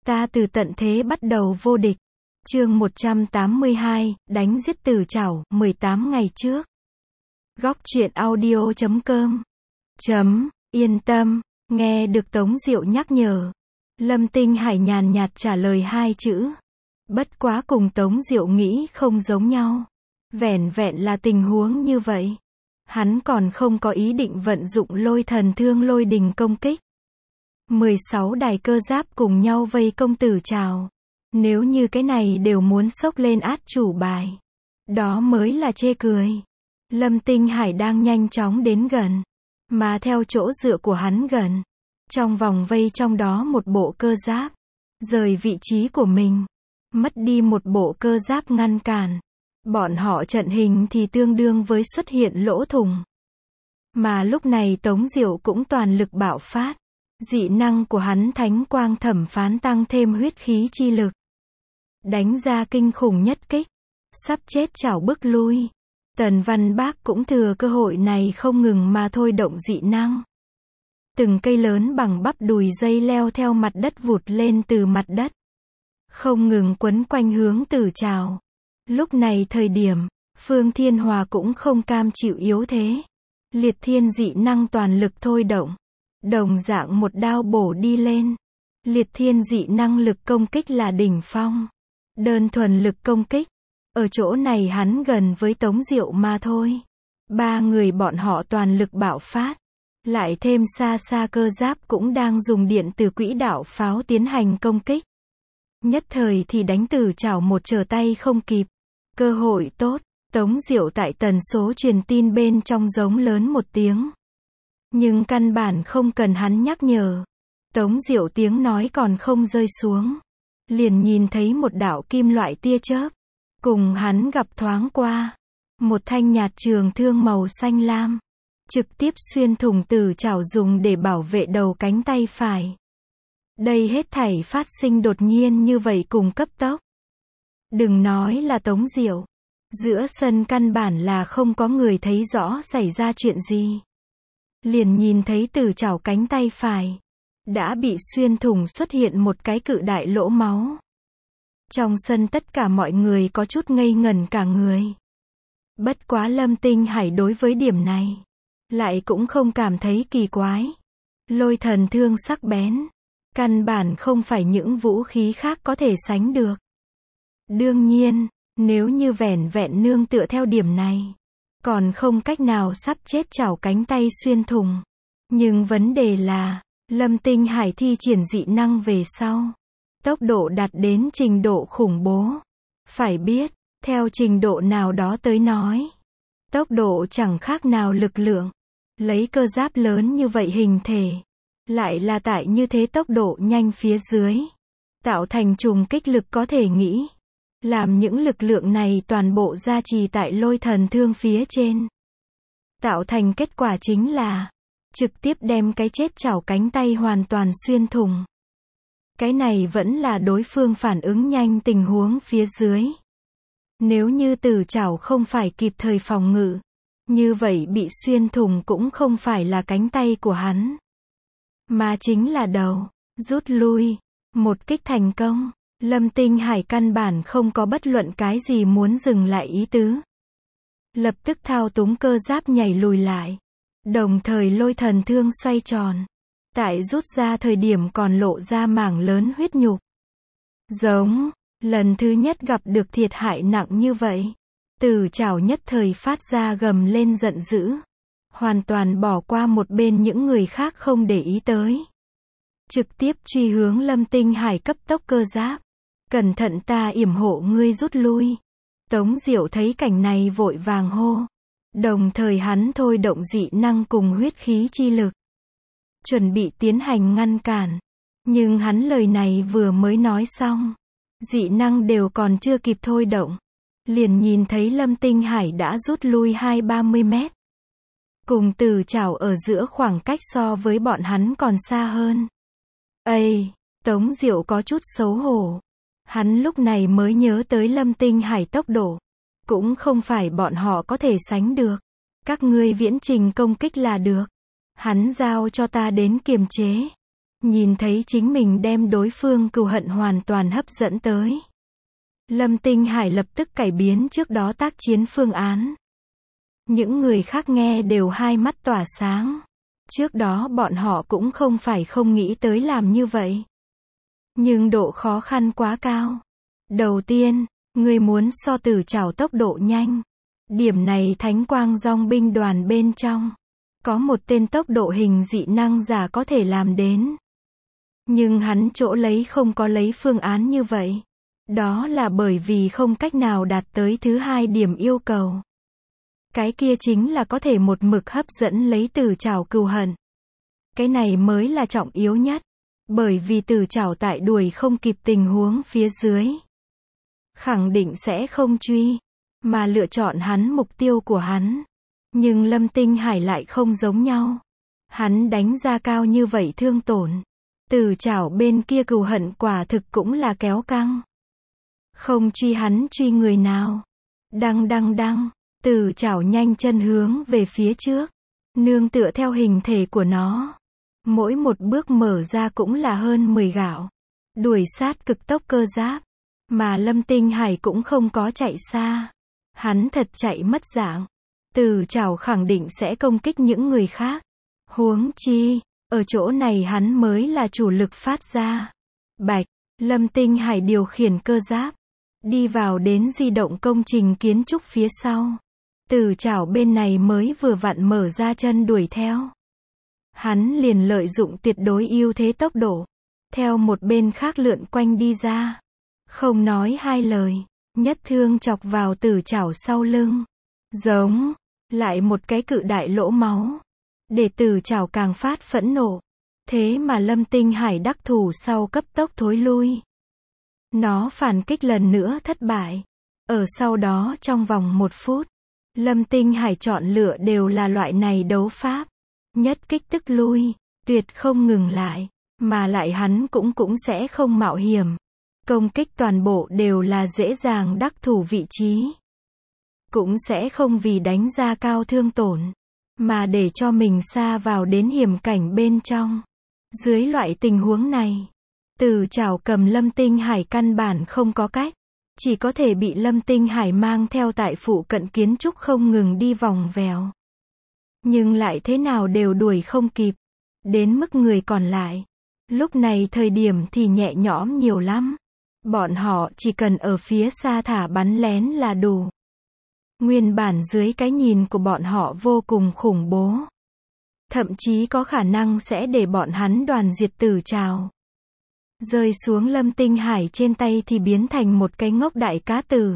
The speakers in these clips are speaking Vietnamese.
Ta từ tận thế bắt đầu vô địch. Chương 182, đánh giết Tử Trảo, 18 ngày trước. Góc truyện audio.com. Yên tâm, nghe được Tống Diệu nhắc nhở. Lâm Tinh Hải nhàn nhạt trả lời hai chữ. Bất quá cùng Tống Diệu nghĩ không giống nhau. Vẻn vẹn là tình huống như vậy. Hắn còn không có ý định vận dụng lôi thần thương lôi đình công kích. 16 đài cơ giáp cùng nhau vây công Tử Trảo. Nếu như cái này đều muốn xốc lên át chủ bài. Đó mới là chê cười. Lâm Tinh Hải đang nhanh chóng đến gần. Mà theo chỗ dựa của hắn gần. Trong vòng vây trong đó một bộ cơ giáp. Rời vị trí của mình. Mất đi một bộ cơ giáp ngăn cản. Bọn họ trận hình thì tương đương với xuất hiện lỗ thủng. Mà lúc này Tống Diệu cũng toàn lực bạo phát. Dị năng của hắn thánh quang thẩm phán tăng thêm huyết khí chi lực. Đánh ra kinh khủng nhất kích. Sắp chết chảo bức lui. Tần Văn Bác cũng thừa cơ hội này không ngừng mà thôi động dị năng. Từng cây lớn bằng bắp đùi dây leo theo mặt đất vụt lên từ mặt đất. Không ngừng quấn quanh hướng Tử Trảo. Lúc này thời điểm, Phương Thiên Hòa cũng không cam chịu yếu thế. Liệt thiên dị năng toàn lực thôi động. Đồng dạng một đao bổ đi lên. Liệt thiên dị năng lực công kích là đỉnh phong. Đơn thuần lực công kích. Ở chỗ này hắn gần với Tống Diệu mà thôi. Ba người bọn họ toàn lực bạo phát. Lại thêm xa xa cơ giáp cũng đang dùng điện từ quỹ đạo pháo tiến hành công kích. Nhất thời thì đánh Tử Trảo một trở tay không kịp. Cơ hội tốt. Tống Diệu tại tần số truyền tin bên trong giống lớn một tiếng. Nhưng căn bản không cần hắn nhắc nhở. Tống Diệu tiếng nói còn không rơi xuống. Liền nhìn thấy một đạo kim loại tia chớp. Cùng hắn gặp thoáng qua. Một thanh nhạt trường thương màu xanh lam. Trực tiếp xuyên thủng Tử Trảo dùng để bảo vệ đầu cánh tay phải. Đây hết thảy phát sinh đột nhiên như vậy cùng cấp tốc. Đừng nói là Tống Diệu. Giữa sân căn bản là không có người thấy rõ xảy ra chuyện gì. Liền nhìn thấy Tử Trảo cánh tay phải. Đã bị xuyên thủng xuất hiện một cái cự đại lỗ máu. Trong sân tất cả mọi người có chút ngây ngẩn cả người. Bất quá Lâm Tinh Hải đối với điểm này. Lại cũng không cảm thấy kỳ quái. Lôi thần thương sắc bén. Căn bản không phải những vũ khí khác có thể sánh được. Đương nhiên, nếu như vẻn vẹn nương tựa theo điểm này. Còn không cách nào sắp chết chảo cánh tay xuyên thủng. Nhưng vấn đề là, Lâm Tinh Hải thi triển dị năng về sau. Tốc độ đạt đến trình độ khủng bố. Phải biết, theo trình độ nào đó tới nói. Tốc độ chẳng khác nào lực lượng. Lấy cơ giáp lớn như vậy hình thể. Lại là tại như thế tốc độ nhanh phía dưới. Tạo thành trùng kích lực có thể nghĩ. Làm những lực lượng này toàn bộ gia trì tại lôi thần thương phía trên. Tạo thành kết quả chính là. Trực tiếp đem cái chết chảo cánh tay hoàn toàn xuyên thủng. Cái này vẫn là đối phương phản ứng nhanh tình huống phía dưới. Nếu như Tử Trảo không phải kịp thời phòng ngự. Như vậy bị xuyên thủng cũng không phải là cánh tay của hắn. Mà chính là đầu. Rút lui. Một kích thành công. Lâm Tinh Hải căn bản không có bất luận cái gì muốn dừng lại ý tứ. Lập tức thao túng cơ giáp nhảy lùi lại. Đồng thời lôi thần thương xoay tròn. Tại rút ra thời điểm còn lộ ra mảng lớn huyết nhục. Giống. Lần thứ nhất gặp được thiệt hại nặng như vậy. Tử Trảo nhất thời phát ra gầm lên giận dữ. Hoàn toàn bỏ qua một bên những người khác không để ý tới. Trực tiếp truy hướng Lâm Tinh Hải cấp tốc cơ giáp. Cẩn thận ta yểm hộ ngươi rút lui. Tống Diệu thấy cảnh này vội vàng hô. Đồng thời hắn thôi động dị năng cùng huyết khí chi lực. Chuẩn bị tiến hành ngăn cản. Nhưng hắn lời này vừa mới nói xong. Dị năng đều còn chưa kịp thôi động. Liền nhìn thấy Lâm Tinh Hải đã rút lui 20-30 mét. Cùng Tử Trảo ở giữa khoảng cách so với bọn hắn còn xa hơn. Ây, Tống Diệu có chút xấu hổ. Hắn lúc này mới nhớ tới Lâm Tinh Hải tốc độ. Cũng không phải bọn họ có thể sánh được. Các ngươi viễn trình công kích là được. Hắn giao cho ta đến kiềm chế. Nhìn thấy chính mình đem đối phương cừu hận hoàn toàn hấp dẫn tới. Lâm Tinh Hải lập tức cải biến trước đó tác chiến phương án. Những người khác nghe đều hai mắt tỏa sáng. Trước đó bọn họ cũng không phải không nghĩ tới làm như vậy. Nhưng độ khó khăn quá cao. Đầu tiên, người muốn so Tử Trảo tốc độ nhanh. Điểm này Thánh Quang Dòng binh đoàn bên trong. Có một tên tốc độ hình dị năng giả có thể làm đến. Nhưng hắn chỗ lấy không có lấy phương án như vậy. Đó là bởi vì không cách nào đạt tới thứ hai điểm yêu cầu. Cái kia chính là có thể một mực hấp dẫn lấy Tử Trảo cừu hận. Cái này mới là trọng yếu nhất. Bởi vì Tử Trảo tại đuổi không kịp tình huống phía dưới. Khẳng định sẽ không truy. Mà lựa chọn hắn mục tiêu của hắn. Nhưng Lâm Tinh Hải lại không giống nhau. Hắn đánh ra cao như vậy thương tổn. Tử Trảo bên kia cừu hận quả thực cũng là kéo căng. Không truy hắn truy người nào. Đăng. Tử Trảo nhanh chân hướng về phía trước. Nương tựa theo hình thể của nó. Mỗi một bước mở ra cũng là hơn 10 gạo. Đuổi sát cực tốc cơ giáp. Mà Lâm Tinh Hải cũng không có chạy xa. Hắn thật chạy mất dạng. Tử Trảo khẳng định sẽ công kích những người khác. Huống chi, ở chỗ này hắn mới là chủ lực phát ra. Bạch, Lâm Tinh Hải điều khiển cơ giáp. Đi vào đến di động công trình kiến trúc phía sau. Tử Trảo bên này mới vừa vặn mở ra chân đuổi theo. Hắn liền lợi dụng tuyệt đối ưu thế tốc độ. Theo một bên khác lượn quanh đi ra. Không nói hai lời. Nhất thương chọc vào Tử Trảo sau lưng. Giống. Lại một cái cự đại lỗ máu. Để Tử Trảo càng phát phẫn nộ. Thế mà Lâm Tinh Hải đắc thủ sau cấp tốc thối lui. Nó phản kích lần nữa thất bại. Ở sau đó trong vòng 1 phút. Lâm Tinh Hải chọn lựa đều là loại này đấu pháp. Nhất kích tức lui. Tuyệt không ngừng lại. Mà lại hắn cũng sẽ không mạo hiểm. Công kích toàn bộ đều là dễ dàng đắc thủ vị trí. Cũng sẽ không vì đánh ra cao thương tổn. Mà để cho mình xa vào đến hiểm cảnh bên trong. Dưới loại tình huống này. Tử Trảo cầm Lâm Tinh Hải căn bản không có cách. Chỉ có thể bị Lâm Tinh Hải mang theo tại phụ cận kiến trúc không ngừng đi vòng vèo. Nhưng lại thế nào đều đuổi không kịp. Đến mức người còn lại. Lúc này thời điểm thì nhẹ nhõm nhiều lắm. Bọn họ chỉ cần ở phía xa thả bắn lén là đủ. Nguyên bản dưới cái nhìn của bọn họ vô cùng khủng bố. Thậm chí có khả năng sẽ để bọn hắn đoàn diệt Tử Trảo. Rơi xuống Lâm Tinh Hải trên tay thì biến thành một cái ngốc đại cá tử.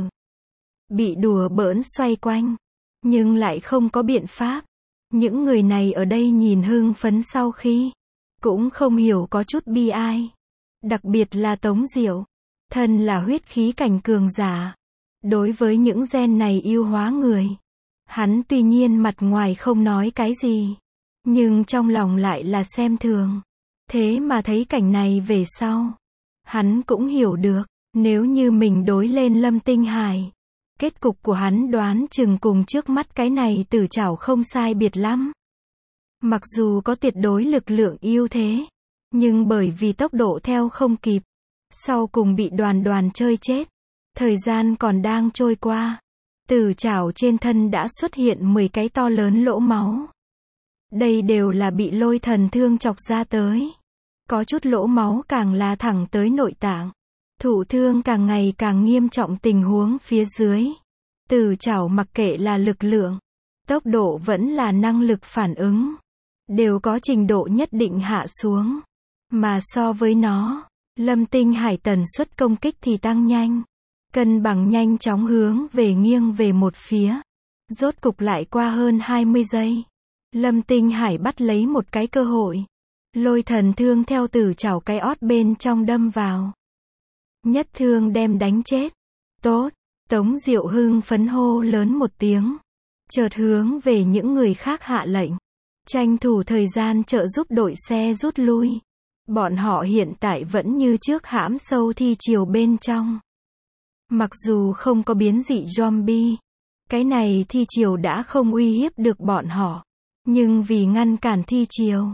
Bị đùa bỡn xoay quanh. Nhưng lại không có biện pháp. Những người này ở đây nhìn hưng phấn sau khi. Cũng không hiểu có chút bi ai. Đặc biệt là Tống Diệu. Thân là huyết khí cảnh cường giả. Đối với những gen này yêu hóa người. Hắn tuy nhiên mặt ngoài không nói cái gì. Nhưng trong lòng lại là xem thường. Thế mà thấy cảnh này về sau. Hắn cũng hiểu được. Nếu như mình đối lên Lâm Tinh Hải. Kết cục của hắn đoán chừng cùng trước mắt cái này Tử Trảo không sai biệt lắm. Mặc dù có tuyệt đối lực lượng ưu thế. Nhưng bởi vì tốc độ theo không kịp. Sau cùng bị đoàn chơi chết. Thời gian còn đang trôi qua. Tử Trảo trên thân đã xuất hiện 10 cái to lớn lỗ máu. Đây đều là bị lôi thần thương chọc ra tới. Có chút lỗ máu càng là thẳng tới nội tạng. Thụ thương càng ngày càng nghiêm trọng tình huống phía dưới. Tử Trảo mặc kệ là lực lượng, tốc độ vẫn là năng lực phản ứng. Đều có trình độ nhất định hạ xuống. Mà so với nó, Lâm Tinh Hải tần suất công kích thì tăng nhanh. Cân bằng nhanh chóng hướng về nghiêng về một phía. Rốt cục lại qua hơn 20 giây. Lâm Tinh Hải bắt lấy một cái cơ hội. Lôi thần thương theo Tử Trảo cái ót bên trong đâm vào. Nhất thương đem đánh chết. Tốt, Tống Diệu hưng phấn hô lớn một tiếng. Chợt hướng về những người khác hạ lệnh. Tranh thủ thời gian trợ giúp đội xe rút lui. Bọn họ hiện tại vẫn như trước hãm sâu thi triều bên trong. Mặc dù không có biến dị zombie. Cái này thi triều đã không uy hiếp được bọn họ. Nhưng vì ngăn cản thi triều.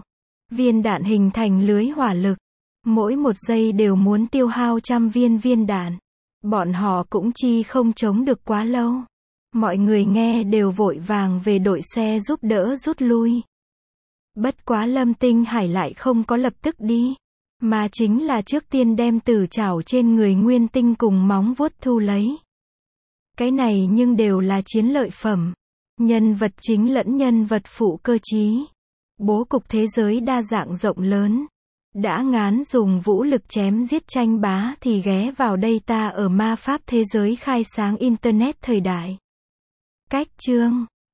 Viên đạn hình thành lưới hỏa lực. Mỗi một giây đều muốn tiêu hao trăm viên đạn. Bọn họ cũng chi không chống được quá lâu. Mọi người nghe đều vội vàng về đội xe giúp đỡ rút lui. Bất quá Lâm Tinh Hải lại không có lập tức đi, mà chính là trước tiên đem tử trảo trên người Nguyên Tinh cùng móng vuốt thu lấy. Cái này nhưng đều là chiến lợi phẩm. Nhân vật chính lẫn nhân vật phụ cơ trí. Bố cục thế giới đa dạng rộng lớn. Đã ngán dùng vũ lực chém giết tranh bá thì ghé vào đây ta ở ma pháp thế giới khai sáng Internet thời đại. Cách chương